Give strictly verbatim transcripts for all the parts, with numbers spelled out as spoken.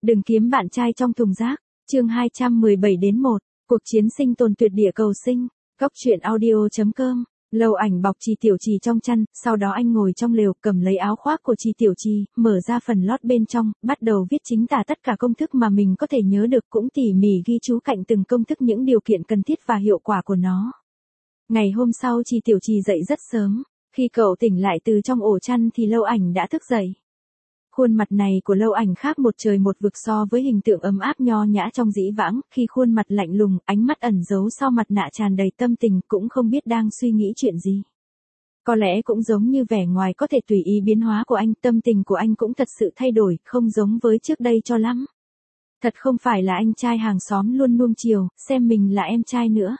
Đừng kiếm bạn trai trong thùng rác. Chương hai trăm mười bảy đến một. Cuộc chiến sinh tồn tuyệt địa cầu sinh. Góc truyện audio chấm com. Lâu Ảnh bọc Trì Tiểu Trì trong chăn, sau đó anh ngồi trong lều, cầm lấy áo khoác của Trì Tiểu Trì, mở ra phần lót bên trong, bắt đầu viết chính tả tất cả công thức mà mình có thể nhớ được, cũng tỉ mỉ ghi chú cạnh từng công thức những điều kiện cần thiết và hiệu quả của nó. Ngày hôm sau Trì Tiểu Trì dậy rất sớm. Khi cậu tỉnh lại từ trong ổ chăn thì Lâu Ảnh đã thức dậy. Khuôn mặt này của Lâu Ảnh khác một trời một vực so với hình tượng ấm áp nho nhã trong dĩ vãng, khi khuôn mặt lạnh lùng, ánh mắt ẩn giấu sau mặt nạ tràn đầy tâm tình, cũng không biết đang suy nghĩ chuyện gì. Có lẽ cũng giống như vẻ ngoài có thể tùy ý biến hóa của anh, tâm tình của anh cũng thật sự thay đổi, không giống với trước đây cho lắm. Thật không phải là anh trai hàng xóm luôn nuông chiều, xem mình là em trai nữa.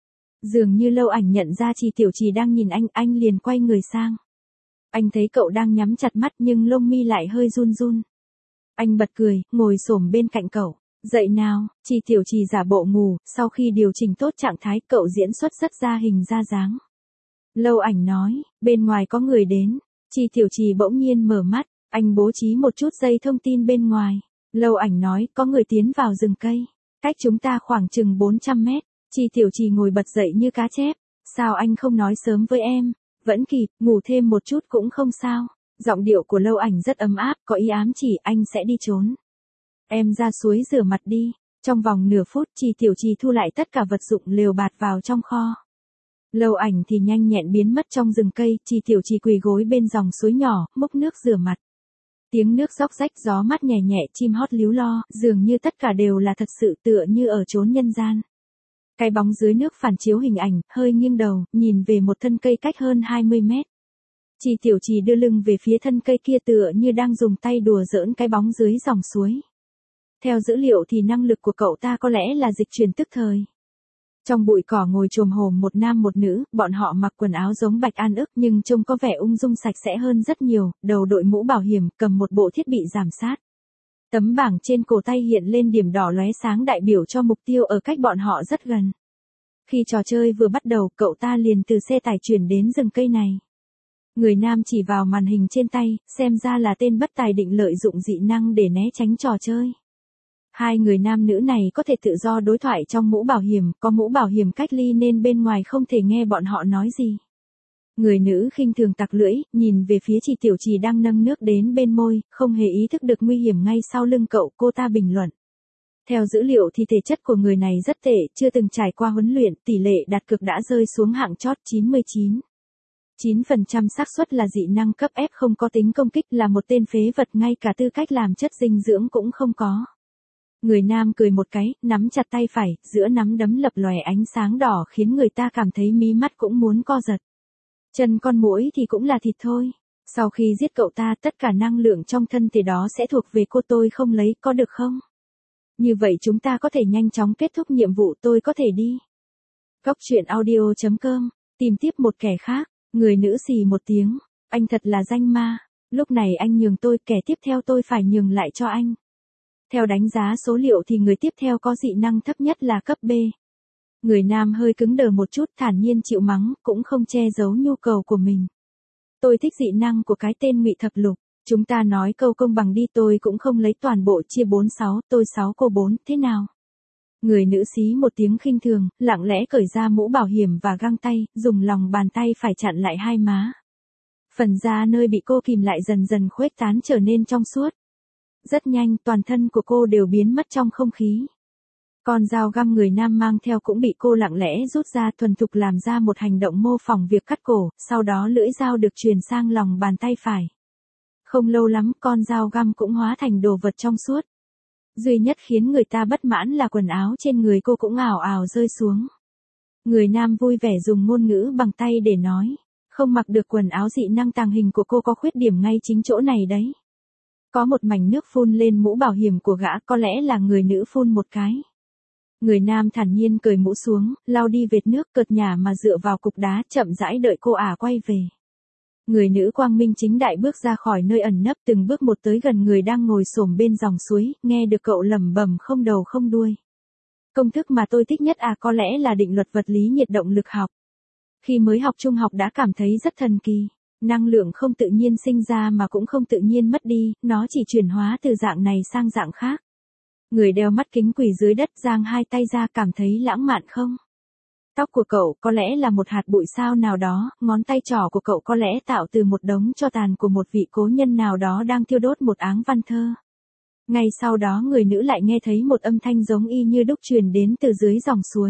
Dường như Lâu Ảnh nhận ra Trì Tiểu Trì đang nhìn anh, anh liền quay người sang. Anh thấy cậu đang nhắm chặt mắt nhưng lông mi lại hơi run run. Anh bật cười, ngồi xổm bên cạnh cậu. Dậy nào, Trì Tiểu Trì giả bộ ngủ, sau khi điều chỉnh tốt trạng thái cậu diễn xuất rất ra hình ra dáng. Lâu Ảnh nói, bên ngoài có người đến. Trì Tiểu Trì bỗng nhiên mở mắt, anh bố trí một chút dây thông tin bên ngoài. Lâu Ảnh nói, có người tiến vào rừng cây. Cách chúng ta khoảng chừng bốn trăm mét. Trì Tiểu Trì ngồi bật dậy như cá chép. Sao anh không nói sớm với em? Vẫn kịp, ngủ thêm một chút cũng không sao. Giọng điệu của Lâu Ảnh rất ấm áp, có ý ám chỉ anh sẽ đi trốn. Em ra suối rửa mặt đi. Trong vòng nửa phút Trì Tiểu Trì thu lại tất cả vật dụng lều bạt vào trong kho. Lâu Ảnh thì nhanh nhẹn biến mất trong rừng cây, Trì Tiểu Trì quỳ gối bên dòng suối nhỏ, múc nước rửa mặt. Tiếng nước róc rách, gió mát nhẹ nhẹ, chim hót líu lo, dường như tất cả đều là thật sự, tựa như ở chốn nhân gian. Cái bóng dưới nước phản chiếu hình ảnh, hơi nghiêng đầu, nhìn về một thân cây cách hơn hai mươi mét. Trì Tiểu Trì đưa lưng về phía thân cây kia tựa như đang dùng tay đùa giỡn cái bóng dưới dòng suối. Theo dữ liệu thì năng lực của cậu ta có lẽ là dịch chuyển tức thời. Trong bụi cỏ ngồi chồm hổm một nam một nữ, bọn họ mặc quần áo giống Bạch An Ức nhưng trông có vẻ ung dung sạch sẽ hơn rất nhiều, đầu đội mũ bảo hiểm, cầm một bộ thiết bị giảm sát. Tấm bảng trên cổ tay hiện lên điểm đỏ lóe sáng đại biểu cho mục tiêu ở cách bọn họ rất gần. Khi trò chơi vừa bắt đầu, cậu ta liền từ xe tải chuyển đến rừng cây này. Người nam chỉ vào màn hình trên tay, xem ra là tên bất tài định lợi dụng dị năng để né tránh trò chơi. Hai người nam nữ này có thể tự do đối thoại trong mũ bảo hiểm, có mũ bảo hiểm cách ly nên bên ngoài không thể nghe bọn họ nói gì. Người nữ khinh thường tặc lưỡi, nhìn về phía Trì Tiểu Trì đang nâng nước đến bên môi, không hề ý thức được nguy hiểm ngay sau lưng cậu, cô ta bình luận. Theo dữ liệu thì thể chất của người này rất tệ, chưa từng trải qua huấn luyện, tỷ lệ đặt cược đã rơi xuống hạng chót chín mươi chín phẩy chín phần trăm xác suất là dị năng cấp F, không có tính công kích, là một tên phế vật, ngay cả tư cách làm chất dinh dưỡng cũng không có. Người nam cười một cái, nắm chặt tay phải, giữa nắm đấm lập lòe ánh sáng đỏ khiến người ta cảm thấy mí mắt cũng muốn co giật. Chân con muỗi thì cũng là thịt thôi. Sau khi giết cậu ta, tất cả năng lượng trong thân thể đó sẽ thuộc về cô, tôi không lấy, có được không? Như vậy chúng ta có thể nhanh chóng kết thúc nhiệm vụ, tôi có thể đi. Góc truyện audio chấm com. Tìm tiếp một kẻ khác. Người nữ xì một tiếng. Anh thật là danh ma. Lúc này anh nhường tôi, kẻ tiếp theo tôi phải nhường lại cho anh. Theo đánh giá số liệu thì người tiếp theo có dị năng thấp nhất là cấp B. Người nam hơi cứng đờ một chút, thản nhiên chịu mắng, cũng không che giấu nhu cầu của mình. Tôi thích dị năng của cái tên Ngụy Thập Lục. Chúng ta nói câu công bằng đi, tôi cũng không lấy toàn bộ, chia bốn sáu, tôi sáu cô bốn, thế nào? Người nữ xí một tiếng khinh thường, lặng lẽ cởi ra mũ bảo hiểm và găng tay, dùng lòng bàn tay phải chặn lại hai má. Phần da nơi bị cô kìm lại dần dần khuếch tán trở nên trong suốt. Rất nhanh, toàn thân của cô đều biến mất trong không khí. Con dao găm người nam mang theo cũng bị cô lặng lẽ rút ra, thuần thục làm ra một hành động mô phỏng việc cắt cổ, sau đó lưỡi dao được truyền sang lòng bàn tay phải. Không lâu lắm, con dao găm cũng hóa thành đồ vật trong suốt. Duy nhất khiến người ta bất mãn là quần áo trên người cô cũng ảo ảo rơi xuống. Người nam vui vẻ dùng ngôn ngữ bằng tay để nói, không mặc được quần áo dị năng tàng hình của cô có khuyết điểm ngay chính chỗ này đấy. Có một mảnh nước phun lên mũ bảo hiểm của gã, có lẽ là người nữ phun một cái. Người nam thản nhiên cởi mũ xuống, lau đi vệt nước, cợt nhả mà dựa vào cục đá, chậm rãi đợi cô ả quay về. Người nữ quang minh chính đại bước ra khỏi nơi ẩn nấp, từng bước một tới gần người đang ngồi xổm bên dòng suối, nghe được cậu lẩm bẩm không đầu không đuôi. Công thức mà tôi thích nhất à, có lẽ là định luật vật lý nhiệt động lực học. Khi mới học trung học đã cảm thấy rất thần kỳ. Năng lượng không tự nhiên sinh ra mà cũng không tự nhiên mất đi, nó chỉ chuyển hóa từ dạng này sang dạng khác. Người đeo mắt kính quỳ dưới đất giang hai tay ra, cảm thấy lãng mạn không? Tóc của cậu có lẽ là một hạt bụi sao nào đó, ngón tay trỏ của cậu có lẽ tạo từ một đống tro tàn của một vị cố nhân nào đó đang thiêu đốt một áng văn thơ. Ngay sau đó người nữ lại nghe thấy một âm thanh giống y như đúc truyền đến từ dưới dòng suối.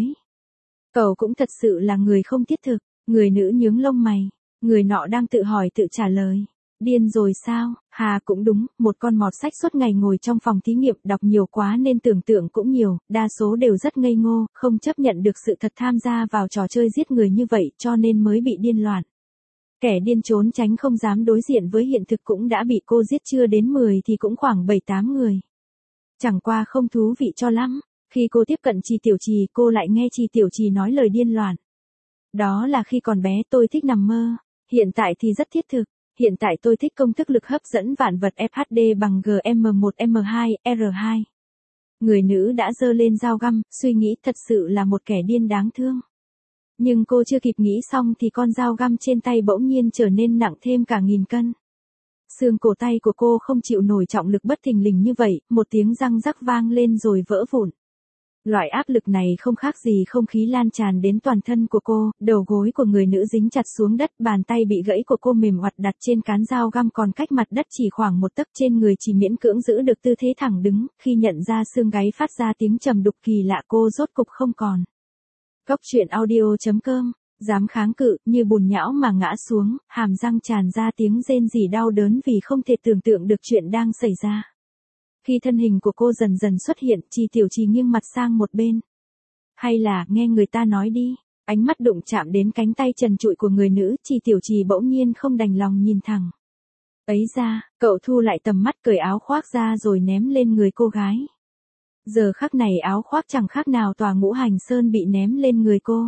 Cậu cũng thật sự là người không thiết thực. Người nữ nhướng lông mày. Người nọ đang tự hỏi tự trả lời. Điên rồi sao? Hà cũng đúng, một con mọt sách suốt ngày ngồi trong phòng thí nghiệm đọc nhiều quá nên tưởng tượng cũng nhiều, đa số đều rất ngây ngô, không chấp nhận được sự thật tham gia vào trò chơi giết người như vậy cho nên mới bị điên loạn. Kẻ điên trốn tránh không dám đối diện với hiện thực cũng đã bị cô giết, chưa đến mười thì cũng khoảng bảy tám người. Chẳng qua không thú vị cho lắm, khi cô tiếp cận Trì Tiểu Trì cô lại nghe Trì Tiểu Trì nói lời điên loạn. Đó là khi còn bé tôi thích nằm mơ, hiện tại thì rất thiết thực. Hiện tại tôi thích công thức lực hấp dẫn vạn vật ép hát đê bằng G M một M hai R hai. Người nữ đã giơ lên dao găm, suy nghĩ thật sự là một kẻ điên đáng thương. Nhưng cô chưa kịp nghĩ xong thì con dao găm trên tay bỗng nhiên trở nên nặng thêm cả nghìn cân. Xương cổ tay của cô không chịu nổi trọng lực bất thình lình như vậy, một tiếng răng rắc vang lên rồi vỡ vụn. Loại áp lực này không khác gì không khí lan tràn đến toàn thân của cô, đầu gối của người nữ dính chặt xuống đất, bàn tay bị gãy của cô mềm oặt đặt trên cán dao găm còn cách mặt đất chỉ khoảng một tấc, trên người chỉ miễn cưỡng giữ được tư thế thẳng đứng, khi nhận ra xương gáy phát ra tiếng trầm đục kỳ lạ cô rốt cục không còn. Góc truyện audio chấm com, dám kháng cự, như bùn nhão mà ngã xuống, hàm răng tràn ra tiếng rên rỉ đau đớn vì không thể tưởng tượng được chuyện đang xảy ra. Khi thân hình của cô dần dần xuất hiện, Trì Tiểu Trì nghiêng mặt sang một bên. Hay là, nghe người ta nói đi, ánh mắt đụng chạm đến cánh tay trần trụi của người nữ, Trì Tiểu Trì bỗng nhiên không đành lòng nhìn thẳng. Ấy ra, cậu thu lại tầm mắt cởi áo khoác ra rồi ném lên người cô gái. Giờ khắc này áo khoác chẳng khác nào tòa Ngũ Hành Sơn bị ném lên người cô.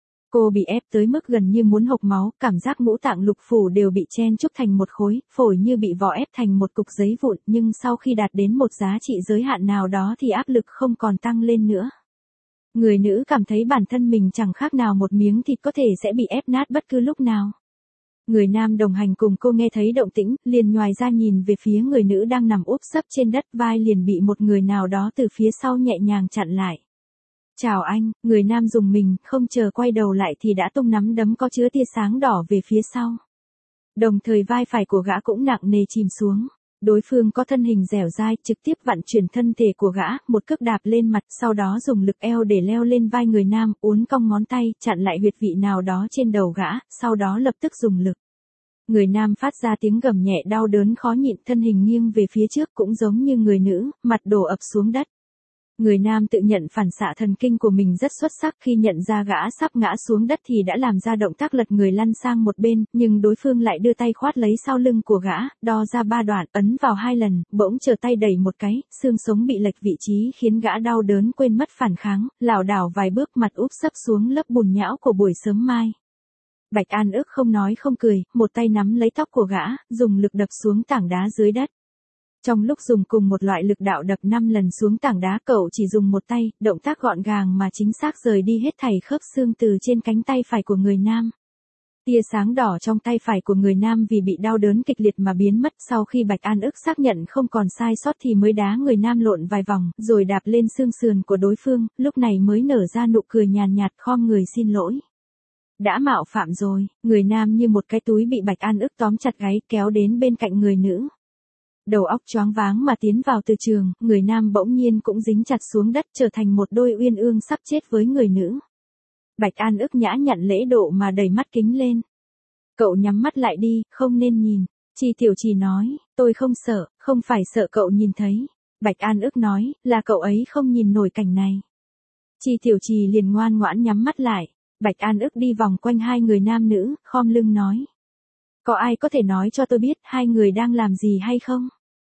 Cô bị ép tới mức gần như muốn hộc máu, cảm giác ngũ tạng lục phủ đều bị chen chúc thành một khối, phổi như bị vò ép thành một cục giấy vụn, nhưng sau khi đạt đến một giá trị giới hạn nào đó thì áp lực không còn tăng lên nữa. Người nữ cảm thấy bản thân mình chẳng khác nào một miếng thịt có thể sẽ bị ép nát bất cứ lúc nào. Người nam đồng hành cùng cô nghe thấy động tĩnh, liền nhoài ra nhìn về phía người nữ đang nằm úp sấp trên đất, vai liền bị một người nào đó từ phía sau nhẹ nhàng chặn lại. Chào anh, người nam dùng mình, không chờ quay đầu lại thì đã tung nắm đấm có chứa tia sáng đỏ về phía sau. Đồng thời vai phải của gã cũng nặng nề chìm xuống. Đối phương có thân hình dẻo dai, trực tiếp vặn chuyển thân thể của gã, một cước đạp lên mặt, sau đó dùng lực eo để leo lên vai người nam, uốn cong ngón tay, chặn lại huyệt vị nào đó trên đầu gã, sau đó lập tức dùng lực. Người nam phát ra tiếng gầm nhẹ đau đớn khó nhịn, thân hình nghiêng về phía trước cũng giống như người nữ, mặt đổ ập xuống đất. Người nam tự nhận phản xạ thần kinh của mình rất xuất sắc, khi nhận ra gã sắp ngã xuống đất thì đã làm ra động tác lật người lăn sang một bên, nhưng đối phương lại đưa tay khoát lấy sau lưng của gã, đo ra ba đoạn, ấn vào hai lần, bỗng trở tay đẩy một cái, xương sống bị lệch vị trí khiến gã đau đớn quên mất phản kháng, lảo đảo vài bước mặt úp sấp xuống lớp bùn nhão của buổi sớm mai. Bạch An Ước không nói không cười, một tay nắm lấy tóc của gã, dùng lực đập xuống tảng đá dưới đất. Trong lúc dùng cùng một loại lực đạo đập năm lần xuống tảng đá, cậu chỉ dùng một tay, động tác gọn gàng mà chính xác rời đi hết thảy khớp xương từ trên cánh tay phải của người nam. Tia sáng đỏ trong tay phải của người nam vì bị đau đớn kịch liệt mà biến mất, sau khi Bạch An Ước xác nhận không còn sai sót thì mới đá người nam lộn vài vòng, rồi đạp lên xương sườn của đối phương, lúc này mới nở ra nụ cười nhàn nhạt, khom người xin lỗi. Đã mạo phạm rồi, người nam như một cái túi bị Bạch An Ước tóm chặt gáy kéo đến bên cạnh người nữ. Đầu óc choáng váng mà tiến vào từ trường, người nam bỗng nhiên cũng dính chặt xuống đất, trở thành một đôi uyên ương sắp chết với người nữ. Bạch An Ước nhã nhặn lễ độ mà đẩy mắt kính lên. Cậu nhắm mắt lại đi, không nên nhìn. Trì Tiểu Trì nói, tôi không sợ, không phải sợ cậu nhìn thấy. Bạch An Ước nói, là cậu ấy không nhìn nổi cảnh này. Trì Tiểu Trì liền ngoan ngoãn nhắm mắt lại. Bạch An Ước đi vòng quanh hai người nam nữ, khom lưng nói. Có ai có thể nói cho tôi biết hai người đang làm gì hay không?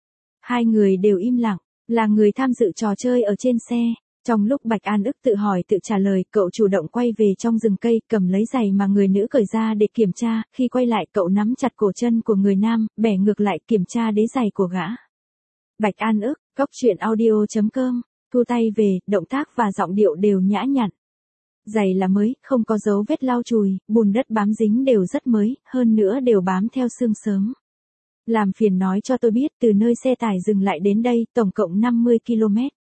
Hai người đều im lặng, là người tham dự trò chơi ở trên xe. Trong lúc Bạch An Ước tự hỏi tự trả lời, cậu chủ động quay về trong rừng cây, cầm lấy giày mà người nữ cởi ra để kiểm tra, khi quay lại cậu nắm chặt cổ chân của người nam, bẻ ngược lại kiểm tra đế giày của gã. Bạch An Ước, góc truyện audio chấm com, thu tay về, động tác và giọng điệu đều nhã nhặn. Giày là mới, không có dấu vết lau chùi, bùn đất bám dính đều rất mới, hơn nữa đều bám theo xương sớm. Làm phiền nói cho tôi biết từ nơi xe tải dừng lại đến đây, tổng cộng năm mươi ki lô mét.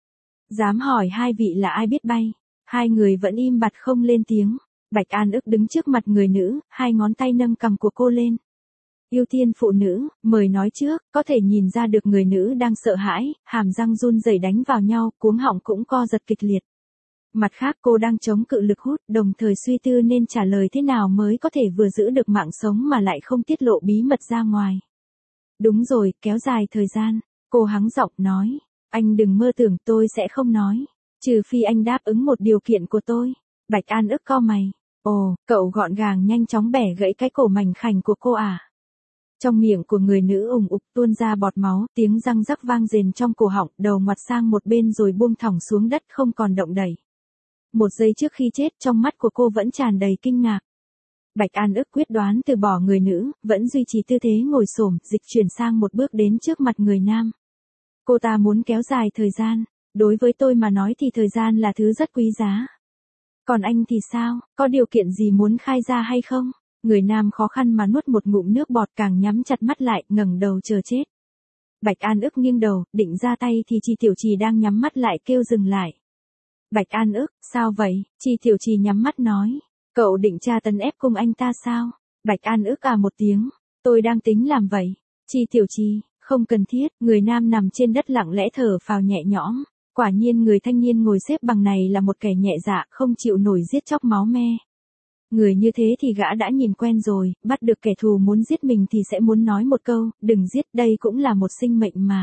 Dám hỏi hai vị là ai biết bay? Hai người vẫn im bặt không lên tiếng. Bạch An ức đứng trước mặt người nữ, hai ngón tay nâng cằm của cô lên. Ưu tiên phụ nữ, mời nói trước, có thể nhìn ra được người nữ đang sợ hãi, hàm răng run rẩy đánh vào nhau, cuống họng cũng co giật kịch liệt. Mặt khác cô đang chống cự lực hút, đồng thời suy tư nên trả lời thế nào mới có thể vừa giữ được mạng sống mà lại không tiết lộ bí mật ra ngoài. Đúng rồi, kéo dài thời gian, cô hắng giọng nói. Anh đừng mơ tưởng tôi sẽ không nói. Trừ phi anh đáp ứng một điều kiện của tôi. Bạch An ức cau mày. Ồ, cậu gọn gàng nhanh chóng bẻ gãy cái cổ mảnh khảnh của cô à? Trong miệng của người nữ ùng ục tuôn ra bọt máu, tiếng răng rắc vang rền trong cổ họng, đầu ngoặt sang một bên rồi buông thõng xuống đất không còn động đậy. Một giây trước khi chết trong mắt của cô vẫn tràn đầy kinh ngạc. Bạch An ức quyết đoán từ bỏ người nữ, vẫn duy trì tư thế ngồi xổm, dịch chuyển sang một bước đến trước mặt người nam. Cô ta muốn kéo dài thời gian, đối với tôi mà nói thì thời gian là thứ rất quý giá. Còn anh thì sao, có điều kiện gì muốn khai ra hay không? Người nam khó khăn mà nuốt một ngụm nước bọt càng nhắm chặt mắt lại, ngẩng đầu chờ chết. Bạch An ức nghiêng đầu, định ra tay thì Chi Tiểu Trì đang nhắm mắt lại kêu dừng lại. Bạch An ức, sao vậy? Chi Tiểu Trì nhắm mắt nói. Cậu định tra tấn ép cùng anh ta sao? Bạch An ức à một tiếng. Tôi đang tính làm vậy. Chi Tiểu Trì, không cần thiết. Người nam nằm trên đất lặng lẽ thở phào nhẹ nhõm. Quả nhiên người thanh niên ngồi xếp bằng này là một kẻ nhẹ dạ, không chịu nổi giết chóc máu me. Người như thế thì gã đã nhìn quen rồi, bắt được kẻ thù muốn giết mình thì sẽ muốn nói một câu, đừng giết, đây cũng là một sinh mệnh mà.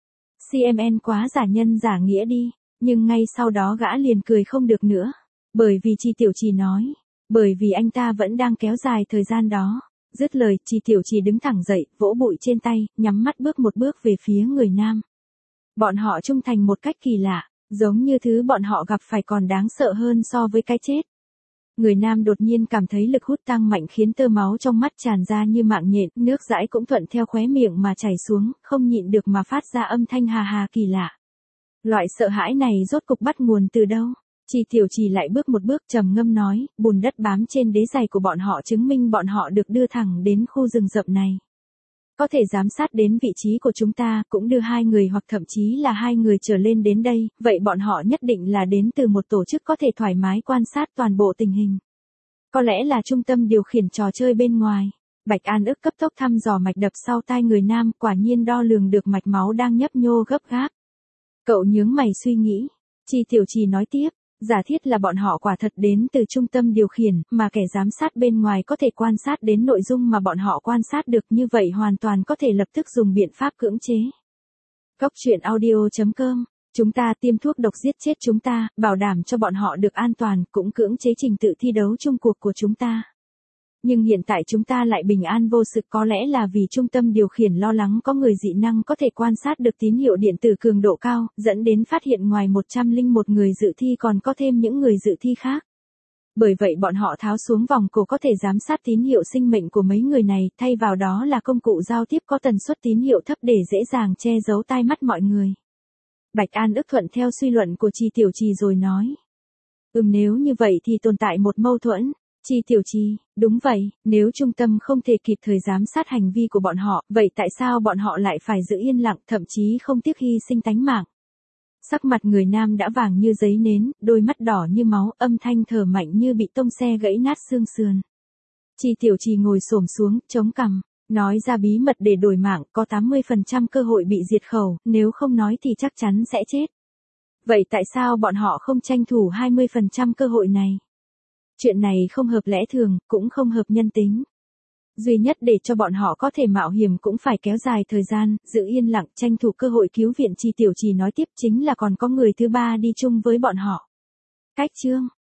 xê em en quá giả nhân giả nghĩa đi, nhưng ngay sau đó gã liền cười không được nữa. Bởi vì Chi Tiểu Trì nói, bởi vì anh ta vẫn đang kéo dài thời gian đó. Dứt lời, Chi Tiểu Trì đứng thẳng dậy, vỗ bụi trên tay, nhắm mắt bước một bước về phía người nam. Bọn họ trung thành một cách kỳ lạ, giống như thứ bọn họ gặp phải còn đáng sợ hơn so với cái chết. Người nam đột nhiên cảm thấy lực hút tăng mạnh khiến tơ máu trong mắt tràn ra như mạng nhện, nước dãi cũng thuận theo khóe miệng mà chảy xuống, không nhịn được mà phát ra âm thanh hà hà kỳ lạ. Loại sợ hãi này rốt cục bắt nguồn từ đâu? Chi Tiểu Trì lại bước một bước trầm ngâm nói, bùn đất bám trên đế giày của bọn họ chứng minh bọn họ được đưa thẳng đến khu rừng rậm này. Có thể giám sát đến vị trí của chúng ta, cũng đưa hai người hoặc thậm chí là hai người trở lên đến đây, vậy bọn họ nhất định là đến từ một tổ chức có thể thoải mái quan sát toàn bộ tình hình. Có lẽ là trung tâm điều khiển trò chơi bên ngoài. Bạch An ức cấp tốc thăm dò mạch đập sau tai người nam, quả nhiên đo lường được mạch máu đang nhấp nhô gấp gáp. Cậu nhướng mày suy nghĩ. Chi Tiểu Trì nói tiếp. Giả thiết là bọn họ quả thật đến từ trung tâm điều khiển, mà kẻ giám sát bên ngoài có thể quan sát đến nội dung mà bọn họ quan sát được, như vậy hoàn toàn có thể lập tức dùng biện pháp cưỡng chế. Góc truyện audio chấm com. Chúng ta tiêm thuốc độc giết chết chúng ta, bảo đảm cho bọn họ được an toàn, cũng cưỡng chế trình tự thi đấu chung cuộc của chúng ta. Nhưng hiện tại chúng ta lại bình an vô sự, có lẽ là vì trung tâm điều khiển lo lắng có người dị năng có thể quan sát được tín hiệu điện tử cường độ cao, dẫn đến phát hiện ngoài một trăm lẻ một người dự thi còn có thêm những người dự thi khác. Bởi vậy bọn họ tháo xuống vòng cổ có thể giám sát tín hiệu sinh mệnh của mấy người này, thay vào đó là công cụ giao tiếp có tần suất tín hiệu thấp để dễ dàng che giấu tai mắt mọi người. Bạch An ức thuận theo suy luận của Chi Tiểu Trì rồi nói. Ừm nếu như vậy thì tồn tại một mâu thuẫn. Chi Tiểu Trì, đúng vậy, nếu trung tâm không thể kịp thời giám sát hành vi của bọn họ, vậy tại sao bọn họ lại phải giữ yên lặng, thậm chí không tiếc hy sinh tánh mạng? Sắc mặt người nam đã vàng như giấy nến, đôi mắt đỏ như máu, âm thanh thở mạnh như bị tông xe gãy nát xương sườn. Chi Tiểu Trì ngồi xổm xuống, chống cằm, nói ra bí mật để đổi mạng, có tám mươi phần trăm cơ hội bị diệt khẩu, nếu không nói thì chắc chắn sẽ chết. Vậy tại sao bọn họ không tranh thủ hai mươi phần trăm cơ hội này? Chuyện này không hợp lẽ thường, cũng không hợp nhân tính. Duy nhất để cho bọn họ có thể mạo hiểm cũng phải kéo dài thời gian, giữ yên lặng, tranh thủ cơ hội cứu viện. Chi Tiểu Trì nói tiếp chính là còn có người thứ ba đi chung với bọn họ. Cách chương